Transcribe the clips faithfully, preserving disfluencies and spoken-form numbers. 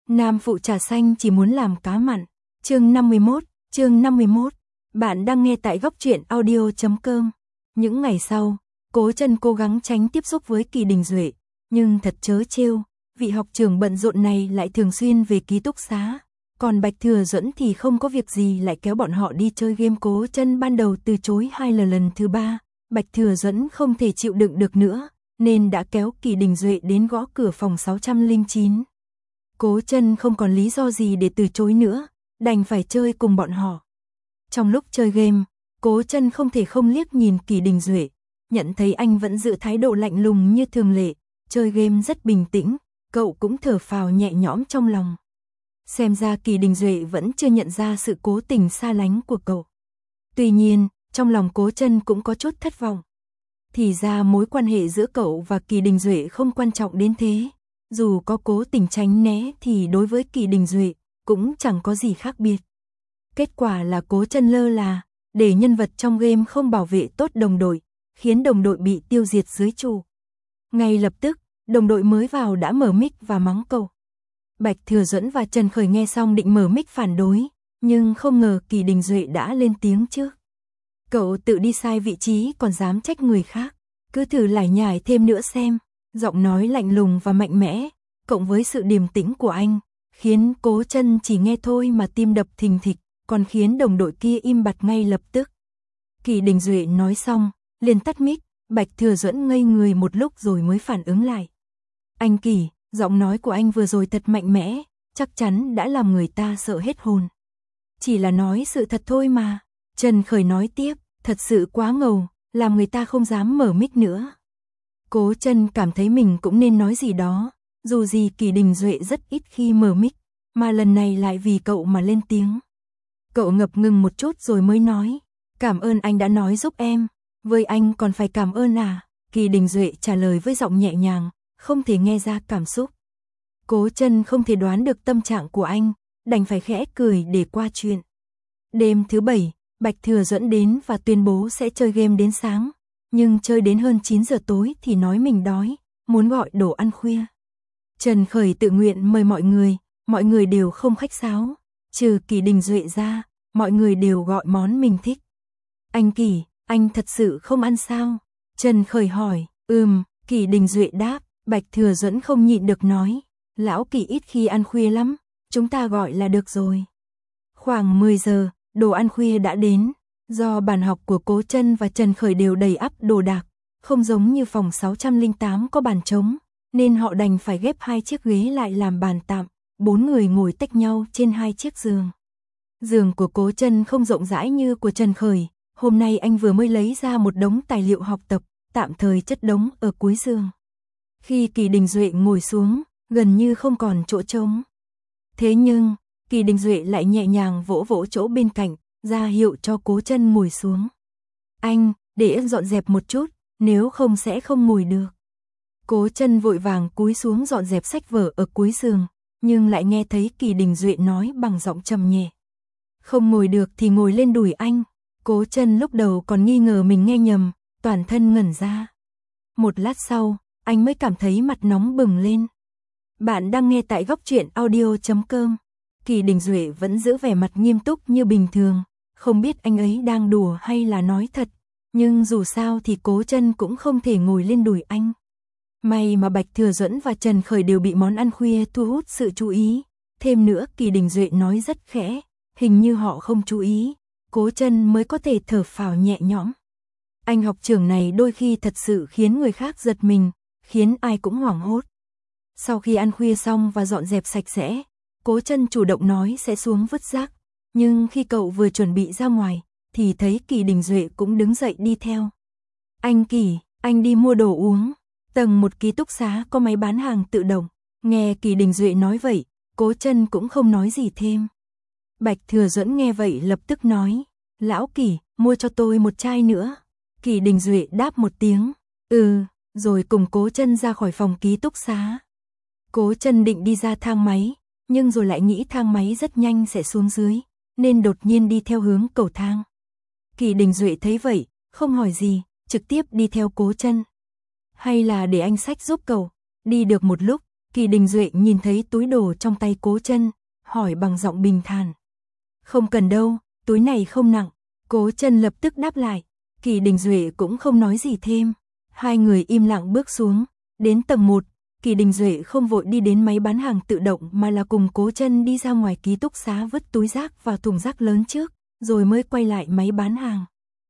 Nam phụ trà xanh chỉ muốn làm cá mặn. Chương năm mươi mốt, chương năm mươi mốt. Bạn đang nghe tại góc truyện audio chấm com. Những ngày sau, Cố Chân cố gắng tránh tiếp xúc với Kỳ Đình Duệ, nhưng thật trớ trêu, vị học trưởng bận rộn này lại thường xuyên về ký túc xá, còn Bạch Thừa Duẫn thì không có việc gì lại kéo bọn họ đi chơi game. Cố Chân ban đầu từ chối hai lần, lần thứ ba, Bạch Thừa Duẫn không thể chịu đựng được nữa, nên đã kéo Kỳ Đình Duệ đến gõ cửa phòng sáu trăm lẻ chín. Cố Chân không còn lý do gì để từ chối nữa, đành phải chơi cùng bọn họ. Trong lúc chơi game, Cố Chân không thể không liếc nhìn Kỳ Đình Duệ, nhận thấy anh vẫn giữ thái độ lạnh lùng như thường lệ, chơi game rất bình tĩnh, cậu cũng thở phào nhẹ nhõm trong lòng. Xem ra Kỳ Đình Duệ vẫn chưa nhận ra sự cố tình xa lánh của cậu. Tuy nhiên, trong lòng Cố Chân cũng có chút thất vọng. Thì ra mối quan hệ giữa cậu và Kỳ Đình Duệ không quan trọng đến thế. Dù có cố tình tránh né thì đối với Kỳ Đình Duệ cũng chẳng có gì khác biệt. Kết quả là Cố Chân lơ là, để nhân vật trong game không bảo vệ tốt đồng đội, khiến đồng đội bị tiêu diệt dưới trụ. Ngay lập tức, đồng đội mới vào đã mở mic và mắng cậu. Bạch Thừa Duẫn và Trần Khởi nghe xong định mở mic phản đối, nhưng không ngờ Kỳ Đình Duệ đã lên tiếng trước. Cậu tự đi sai vị trí còn dám trách người khác, cứ thử lải nhải thêm nữa xem. Giọng nói lạnh lùng và mạnh mẽ, cộng với sự điềm tĩnh của anh, khiến Cố Chân chỉ nghe thôi mà tim đập thình thịch, còn khiến đồng đội kia im bặt ngay lập tức. Kỳ Đình Duệ nói xong, liền tắt mic, Bạch Thừa Duẫn ngây người một lúc rồi mới phản ứng lại. Anh Kỳ, giọng nói của anh vừa rồi thật mạnh mẽ, chắc chắn đã làm người ta sợ hết hồn. Chỉ là nói sự thật thôi mà. Trần Khởi nói tiếp, thật sự quá ngầu, làm người ta không dám mở mic nữa. Cố Chân cảm thấy mình cũng nên nói gì đó, dù gì Kỳ Đình Duệ rất ít khi mở mic, mà lần này lại vì cậu mà lên tiếng. Cậu ngập ngừng một chút rồi mới nói, cảm ơn anh đã nói giúp em, với anh còn phải cảm ơn à? Kỳ Đình Duệ trả lời với giọng nhẹ nhàng, không thể nghe ra cảm xúc. Cố Chân không thể đoán được tâm trạng của anh, đành phải khẽ cười để qua chuyện. Đêm thứ bảy, Bạch Thừa Duẫn đến và tuyên bố sẽ chơi game đến sáng. Nhưng chơi đến hơn chín giờ tối thì nói mình đói, muốn gọi đồ ăn khuya. Trần Khởi tự nguyện mời mọi người, mọi người đều không khách sáo, trừ Kỳ Đình Duệ ra, mọi người đều gọi món mình thích. Anh Kỳ, anh thật sự không ăn sao? Trần Khởi hỏi. Ừm, Kỳ Đình Duệ đáp. Bạch Thừa Duẫn không nhịn được nói, lão Kỳ ít khi ăn khuya lắm, chúng ta gọi là được rồi. Khoảng mười giờ, đồ ăn khuya đã đến. Do bàn học của Cố Chân và Trần Khởi đều đầy ắp đồ đạc, không giống như phòng sáu trăm lẻ tám có bàn trống, nên họ đành phải ghép hai chiếc ghế lại làm bàn tạm, bốn người ngồi tách nhau trên hai chiếc giường. Giường của Cố Chân không rộng rãi như của Trần Khởi, hôm nay anh vừa mới lấy ra một đống tài liệu học tập, tạm thời chất đống ở cuối giường. Khi Kỳ Đình Duệ ngồi xuống, gần như không còn chỗ trống. Thế nhưng, Kỳ Đình Duệ lại nhẹ nhàng vỗ vỗ chỗ bên cạnh, ra hiệu cho Cố Chân ngồi xuống. Anh, để em dọn dẹp một chút, nếu không sẽ không ngồi được. Cố Chân vội vàng cúi xuống dọn dẹp sách vở ở cuối giường, nhưng lại nghe thấy Kỳ Đình Duệ nói bằng giọng trầm nhẹ. Không ngồi được thì ngồi lên đùi anh. Cố Chân lúc đầu còn nghi ngờ mình nghe nhầm, toàn thân ngẩn ra. Một lát sau, anh mới cảm thấy mặt nóng bừng lên. Bạn đang nghe tại góc truyện audio chấm com. Kỳ Đình Duệ vẫn giữ vẻ mặt nghiêm túc như bình thường, không biết anh ấy đang đùa hay là nói thật, nhưng dù sao thì Cố Chân cũng không thể ngồi lên đùi anh. May mà Bạch Thừa Duẫn và Trần Khởi đều bị món ăn khuya thu hút sự chú ý, thêm nữa Kỳ Đình Duệ nói rất khẽ, hình như họ không chú ý, Cố Chân mới có thể thở phào nhẹ nhõm. Anh học trưởng này đôi khi thật sự khiến người khác giật mình, khiến ai cũng hoảng hốt. Sau khi ăn khuya xong và dọn dẹp sạch sẽ, Cố Chân chủ động nói sẽ xuống vứt rác, nhưng khi cậu vừa chuẩn bị ra ngoài, thì thấy Kỳ Đình Duệ cũng đứng dậy đi theo. Anh Kỳ, anh đi mua đồ uống. Tầng một ký túc xá có máy bán hàng tự động. Nghe Kỳ Đình Duệ nói vậy, Cố Chân cũng không nói gì thêm. Bạch Thừa Duẫn nghe vậy lập tức nói, lão Kỳ, mua cho tôi một chai nữa. Kỳ Đình Duệ đáp một tiếng, ừ, rồi cùng Cố Chân ra khỏi phòng ký túc xá. Cố Chân định đi ra thang máy, nhưng rồi lại nghĩ thang máy rất nhanh sẽ xuống dưới, nên đột nhiên đi theo hướng cầu thang. Kỳ Đình Duệ thấy vậy, không hỏi gì, trực tiếp đi theo Cố Chân. Hay là để anh xách giúp cậu. Đi được một lúc, Kỳ Đình Duệ nhìn thấy túi đồ trong tay Cố Chân, hỏi bằng giọng bình thản. Không cần đâu, túi này không nặng. Cố Chân lập tức đáp lại. Kỳ Đình Duệ cũng không nói gì thêm. Hai người im lặng bước xuống, đến tầng một. Kỳ Đình Duệ không vội đi đến máy bán hàng tự động mà là cùng Cố Chân đi ra ngoài ký túc xá vứt túi rác vào thùng rác lớn trước, rồi mới quay lại máy bán hàng.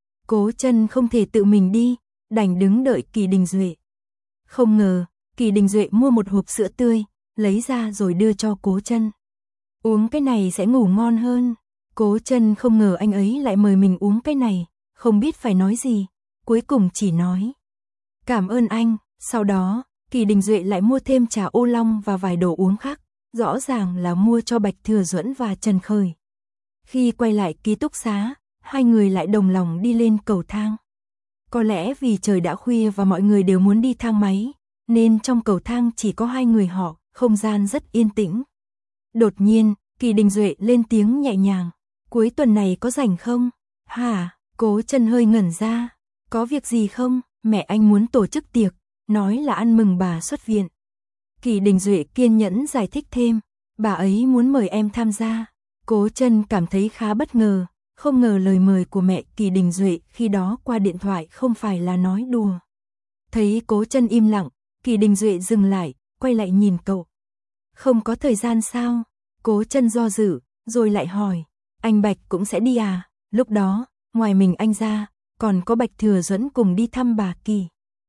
Cố Chân không thể tự mình đi, đành đứng đợi Kỳ Đình Duệ. Không ngờ, Kỳ Đình Duệ mua một hộp sữa tươi, lấy ra rồi đưa cho Cố Chân. Uống cái này sẽ ngủ ngon hơn. Cố Chân không ngờ anh ấy lại mời mình uống cái này, không biết phải nói gì, cuối cùng chỉ nói cảm ơn anh. Sau đó, Kỳ Đình Duệ lại mua thêm trà ô long và vài đồ uống khác, rõ ràng là mua cho Bạch Thừa Duẫn và Trần Khởi. Khi quay lại ký túc xá, hai người lại đồng lòng đi lên cầu thang. Có lẽ vì trời đã khuya và mọi người đều muốn đi thang máy, nên trong cầu thang chỉ có hai người họ, không gian rất yên tĩnh. Đột nhiên, Kỳ Đình Duệ lên tiếng nhẹ nhàng, cuối tuần này có rảnh không? Hả? Cố Chân hơi ngẩn ra. Có việc gì không? Mẹ anh muốn tổ chức tiệc, nói là ăn mừng bà xuất viện. Kỳ Đình Duệ kiên nhẫn giải thích thêm, bà ấy muốn mời em tham gia. Cố Chân cảm thấy khá bất ngờ, không ngờ lời mời của mẹ Kỳ Đình Duệ khi đó qua điện thoại không phải là nói đùa. Thấy Cố Chân im lặng, Kỳ Đình Duệ dừng lại, quay lại nhìn cậu. Không có thời gian sao? Cố Chân do dự, rồi lại hỏi, anh Bạch cũng sẽ đi à? Lúc đó, ngoài mình anh ra, còn có Bạch Thừa Duẫn cùng đi thăm bà Kỳ.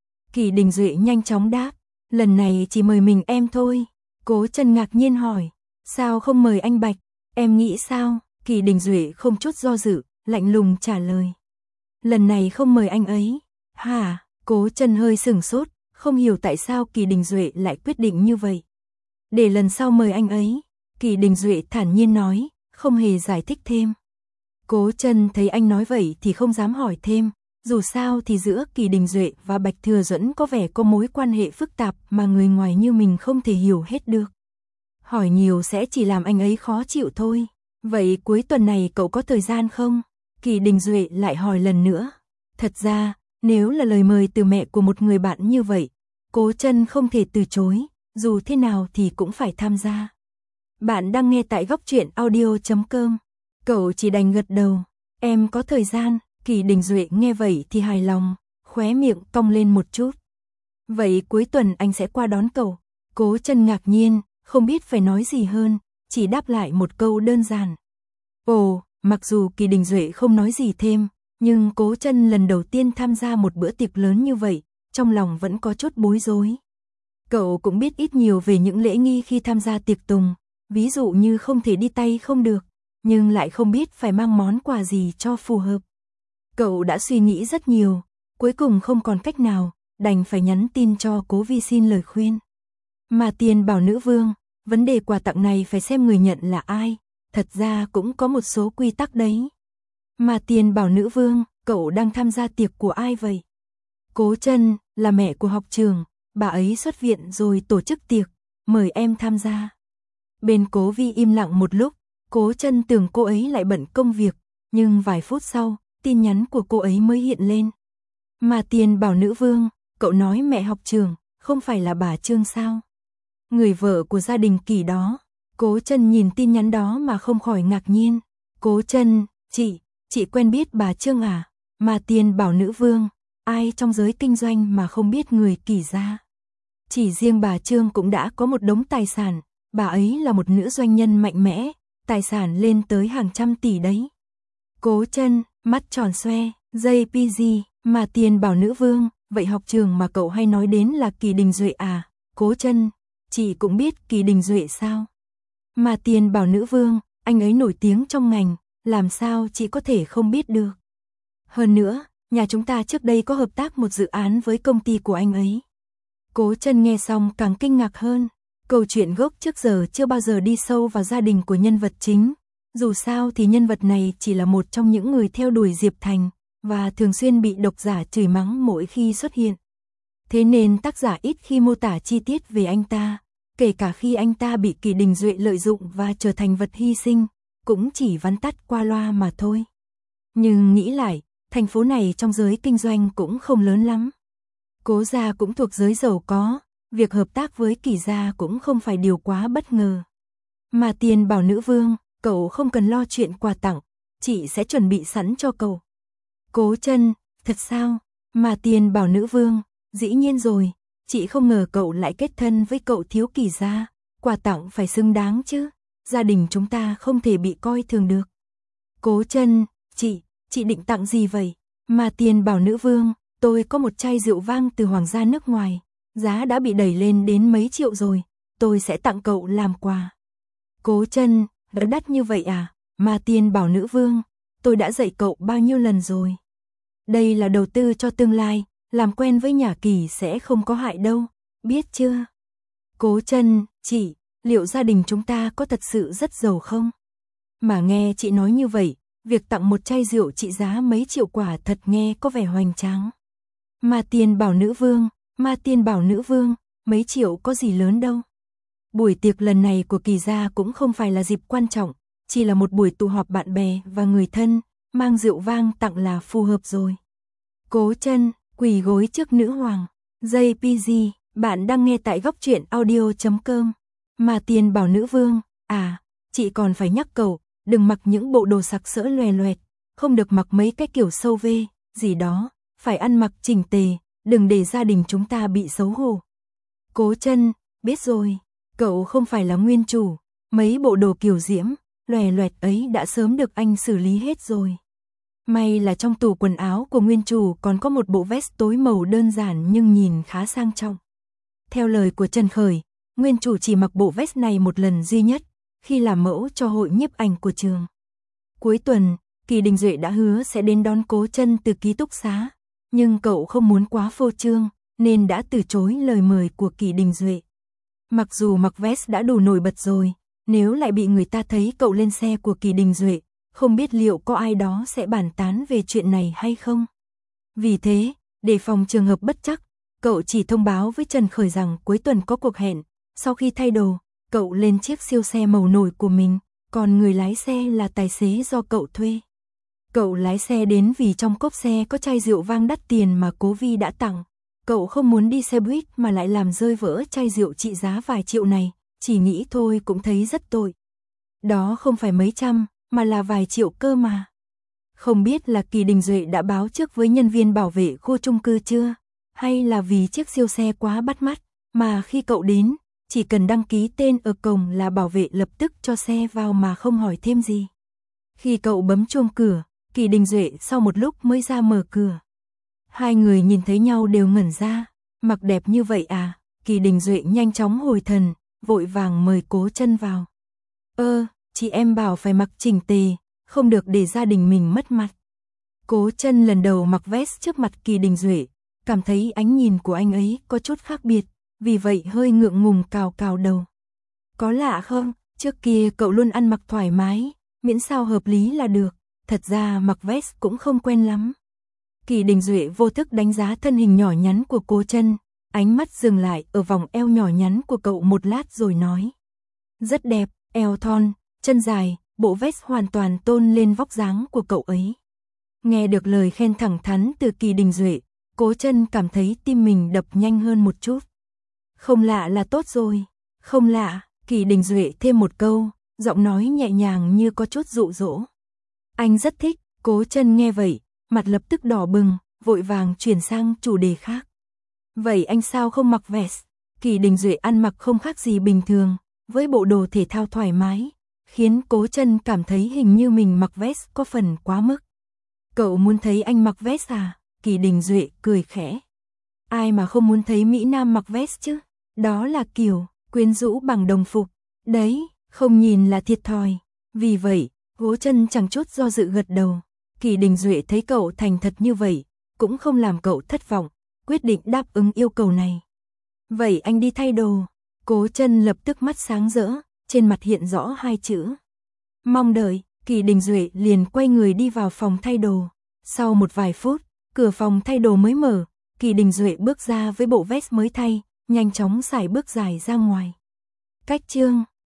Kỳ Đình Duệ nhanh chóng đáp, lần này chỉ mời mình em thôi. Cố Chân ngạc nhiên hỏi, sao không mời anh Bạch? Em nghĩ sao? Kỳ Đình Duệ không chút do dự, lạnh lùng trả lời. Lần này không mời anh ấy. Hả? Cố Chân hơi sửng sốt, không hiểu tại sao Kỳ Đình Duệ lại quyết định như vậy. Để lần sau mời anh ấy. Kỳ Đình Duệ thản nhiên nói, không hề giải thích thêm. Cố Chân thấy anh nói vậy thì không dám hỏi thêm, dù sao thì giữa Kỳ Đình Duệ và Bạch Thừa Duẫn có vẻ có mối quan hệ phức tạp mà người ngoài như mình không thể hiểu hết được. Hỏi nhiều sẽ chỉ làm anh ấy khó chịu thôi. Vậy cuối tuần này cậu có thời gian không? Kỳ Đình Duệ lại hỏi lần nữa. Thật ra, nếu là lời mời từ mẹ của một người bạn như vậy, Cố Chân không thể từ chối, dù thế nào thì cũng phải tham gia. Bạn đang nghe tại góc truyện audio chấm com. Cậu chỉ đành gật đầu. Em có thời gian. Kỳ Đình Duệ nghe vậy thì hài lòng, khóe miệng cong lên một chút. Vậy cuối tuần anh sẽ qua đón cậu. Cố Chân ngạc nhiên, không biết phải nói gì hơn, chỉ đáp lại một câu đơn giản. Ồ, mặc dù Kỳ Đình Duệ không nói gì thêm, nhưng Cố Chân lần đầu tiên tham gia một bữa tiệc lớn như vậy, trong lòng vẫn có chút bối rối. Cậu cũng biết ít nhiều về những lễ nghi khi tham gia tiệc tùng, ví dụ như không thể đi tay không được, nhưng lại không biết phải mang món quà gì cho phù hợp. Cậu đã suy nghĩ rất nhiều, cuối cùng không còn cách nào, đành phải nhắn tin cho Cố Vi xin lời khuyên. Mà Tiền bảo nữ vương, vấn đề quà tặng này phải xem người nhận là ai, thật ra cũng có một số quy tắc đấy. Mà Tiền bảo nữ vương, cậu đang tham gia tiệc của ai vậy? Cố Chân, là mẹ của học trường, bà ấy xuất viện rồi tổ chức tiệc, mời em tham gia. Bên Cố Vi im lặng một lúc, Cố Chân tưởng cô ấy lại bận công việc, nhưng vài phút sau, tin nhắn của cô ấy mới hiện lên. Mà Tiền bảo nữ vương, cậu nói mẹ học trường, không phải là bà Trương sao? Người vợ của gia đình Kỳ đó. Cố Chân nhìn tin nhắn đó mà không khỏi ngạc nhiên. Cố Chân, chị, chị quen biết bà Trương à? Mà Tiền bảo nữ vương, ai trong giới kinh doanh mà không biết người Kỳ gia? Chỉ riêng bà Trương cũng đã có một đống tài sản, bà ấy là một nữ doanh nhân mạnh mẽ, tài sản lên tới hàng trăm tỷ đấy. Cố Chân, mắt tròn xoe, jay pê giê, mà Tiền bảo nữ vương, vậy học trường mà cậu hay nói đến là Kỳ Đình Duệ à? Cố Chân, chị cũng biết Kỳ Đình Duệ sao? Mà Tiền bảo nữ vương, anh ấy nổi tiếng trong ngành, làm sao chị có thể không biết được? Hơn nữa, nhà chúng ta trước đây có hợp tác một dự án với công ty của anh ấy. Cố Chân nghe xong càng kinh ngạc hơn, câu chuyện gốc trước giờ chưa bao giờ đi sâu vào gia đình của nhân vật chính. Dù sao thì nhân vật này chỉ là một trong những người theo đuổi Diệp Thành, và thường xuyên bị độc giả chửi mắng mỗi khi xuất hiện. Thế nên tác giả ít khi mô tả chi tiết về anh ta, kể cả khi anh ta bị Kỳ Đình Duệ lợi dụng và trở thành vật hy sinh, cũng chỉ vắn tắt qua loa mà thôi. Nhưng nghĩ lại, thành phố này trong giới kinh doanh cũng không lớn lắm. Cố gia cũng thuộc giới giàu có, việc hợp tác với Kỳ gia cũng không phải điều quá bất ngờ. Mà Tiền bảo nữ vương, cậu không cần lo chuyện quà tặng, chị sẽ chuẩn bị sẵn cho cậu. Cố Chân, thật sao? Mà Tiền bảo nữ vương, dĩ nhiên rồi, chị không ngờ cậu lại kết thân với cậu thiếu Kỳ gia, quà tặng phải xứng đáng chứ, gia đình chúng ta không thể bị coi thường được. Cố Chân, chị, chị định tặng gì vậy? Mà Tiền bảo nữ vương, tôi có một chai rượu vang từ hoàng gia nước ngoài, giá đã bị đẩy lên đến mấy triệu rồi, tôi sẽ tặng cậu làm quà. Cố Chân, đã đắt như vậy à? Mà Tiền bảo nữ vương, tôi đã dạy cậu bao nhiêu lần rồi. Đây là đầu tư cho tương lai, làm quen với nhà Kỳ sẽ không có hại đâu, biết chưa? Cố Chân, chị, liệu gia đình chúng ta có thật sự rất giàu không? Mà nghe chị nói như vậy, việc tặng một chai rượu trị giá mấy triệu quả thật nghe có vẻ hoành tráng. Mà Tiền bảo nữ vương, mà Tiền bảo nữ vương, mấy triệu có gì lớn đâu. Buổi tiệc lần này của Kỳ gia cũng không phải là dịp quan trọng, chỉ là một buổi tụ họp bạn bè và người thân, mang rượu vang tặng là phù hợp rồi. Cố Chân, quỳ gối trước nữ hoàng. gi pê giê, bạn đang nghe tại góc truyện audio chấm com. Mà Tiền bảo nữ vương, à, chị còn phải nhắc cậu, đừng mặc những bộ đồ sặc sỡ loè loẹt, không được mặc mấy cái kiểu sâu vê, gì đó, phải ăn mặc chỉnh tề, đừng để gia đình chúng ta bị xấu hổ. Cố Chân, biết rồi, cậu không phải là nguyên chủ, mấy bộ đồ kiều diễm, loè loẹt ấy đã sớm được anh xử lý hết rồi. May là trong tủ quần áo của nguyên chủ còn có một bộ vest tối màu đơn giản nhưng nhìn khá sang trọng. Theo lời của Trần Khởi, nguyên chủ chỉ mặc bộ vest này một lần duy nhất, khi làm mẫu cho hội nhiếp ảnh của trường. Cuối tuần, Kỳ Đình Duệ đã hứa sẽ đến đón Cố Chân từ ký túc xá, nhưng cậu không muốn quá phô trương, nên đã từ chối lời mời của Kỳ Đình Duệ. Mặc dù mặc vest đã đủ nổi bật rồi, nếu lại bị người ta thấy cậu lên xe của Kỳ Đình Duệ, không biết liệu có ai đó sẽ bàn tán về chuyện này hay không. Vì thế, để phòng trường hợp bất trắc, cậu chỉ thông báo với Trần Khởi rằng cuối tuần có cuộc hẹn. Sau khi thay đồ, cậu lên chiếc siêu xe màu nổi của mình, còn người lái xe là tài xế do cậu thuê. Cậu lái xe đến vì trong cốp xe có chai rượu vang đắt tiền mà Cố Vi đã tặng. Cậu không muốn đi xe buýt mà lại làm rơi vỡ chai rượu trị giá vài triệu này, chỉ nghĩ thôi cũng thấy rất tội. Đó không phải mấy trăm, mà là vài triệu cơ mà. Không biết là Kỳ Đình Duệ đã báo trước với nhân viên bảo vệ khu chung cư chưa? Hay là vì chiếc siêu xe quá bắt mắt, mà khi cậu đến, chỉ cần đăng ký tên ở cổng là bảo vệ lập tức cho xe vào mà không hỏi thêm gì. Khi cậu bấm chuông cửa, Kỳ Đình Duệ sau một lúc mới ra mở cửa. Hai người nhìn thấy nhau đều ngẩn ra, mặc đẹp như vậy à? Kỳ Đình Duệ nhanh chóng hồi thần, vội vàng mời Cố Chân vào. Ơ, chị em bảo phải mặc chỉnh tề, không được để gia đình mình mất mặt. Cố Chân lần đầu mặc vest trước mặt Kỳ Đình Duệ, cảm thấy ánh nhìn của anh ấy có chút khác biệt, vì vậy hơi ngượng ngùng cào cào đầu. Có lạ không, trước kia cậu luôn ăn mặc thoải mái, miễn sao hợp lý là được, thật ra mặc vest cũng không quen lắm. Kỳ Đình Duệ vô thức đánh giá thân hình nhỏ nhắn của Cố Chân, ánh mắt dừng lại ở vòng eo nhỏ nhắn của cậu một lát rồi nói. Rất đẹp, eo thon, chân dài, bộ vest hoàn toàn tôn lên vóc dáng của cậu ấy. Nghe được lời khen thẳng thắn từ Kỳ Đình Duệ, Cố Chân cảm thấy tim mình đập nhanh hơn một chút. Không lạ là tốt rồi, không lạ, Kỳ Đình Duệ thêm một câu, giọng nói nhẹ nhàng như có chút dụ dỗ. Anh rất thích. Cố Chân nghe vậy, mặt lập tức đỏ bừng, vội vàng chuyển sang chủ đề khác. Vậy anh sao không mặc vest? Kỳ Đình Duệ ăn mặc không khác gì bình thường, với bộ đồ thể thao thoải mái, khiến Cố Chân cảm thấy hình như mình mặc vest có phần quá mức. Cậu muốn thấy anh mặc vest à? Kỳ Đình Duệ cười khẽ. Ai mà không muốn thấy Mỹ Nam mặc vest chứ? Đó là kiểu quyến rũ bằng đồng phục. Đấy, không nhìn là thiệt thòi. Vì vậy, Cố Chân chẳng chút do dự gật đầu. Kỳ Đình Duệ thấy cậu thành thật như vậy, cũng không làm cậu thất vọng, quyết định đáp ứng yêu cầu này. Vậy anh đi thay đồ. Cố Chân lập tức mắt sáng rỡ, trên mặt hiện rõ hai chữ. Mong đợi. Kỳ Đình Duệ liền quay người đi vào phòng thay đồ. Sau một vài phút, cửa phòng thay đồ mới mở, Kỳ Đình Duệ bước ra với bộ vest mới thay, nhanh chóng sải bước dài ra ngoài. Cách chương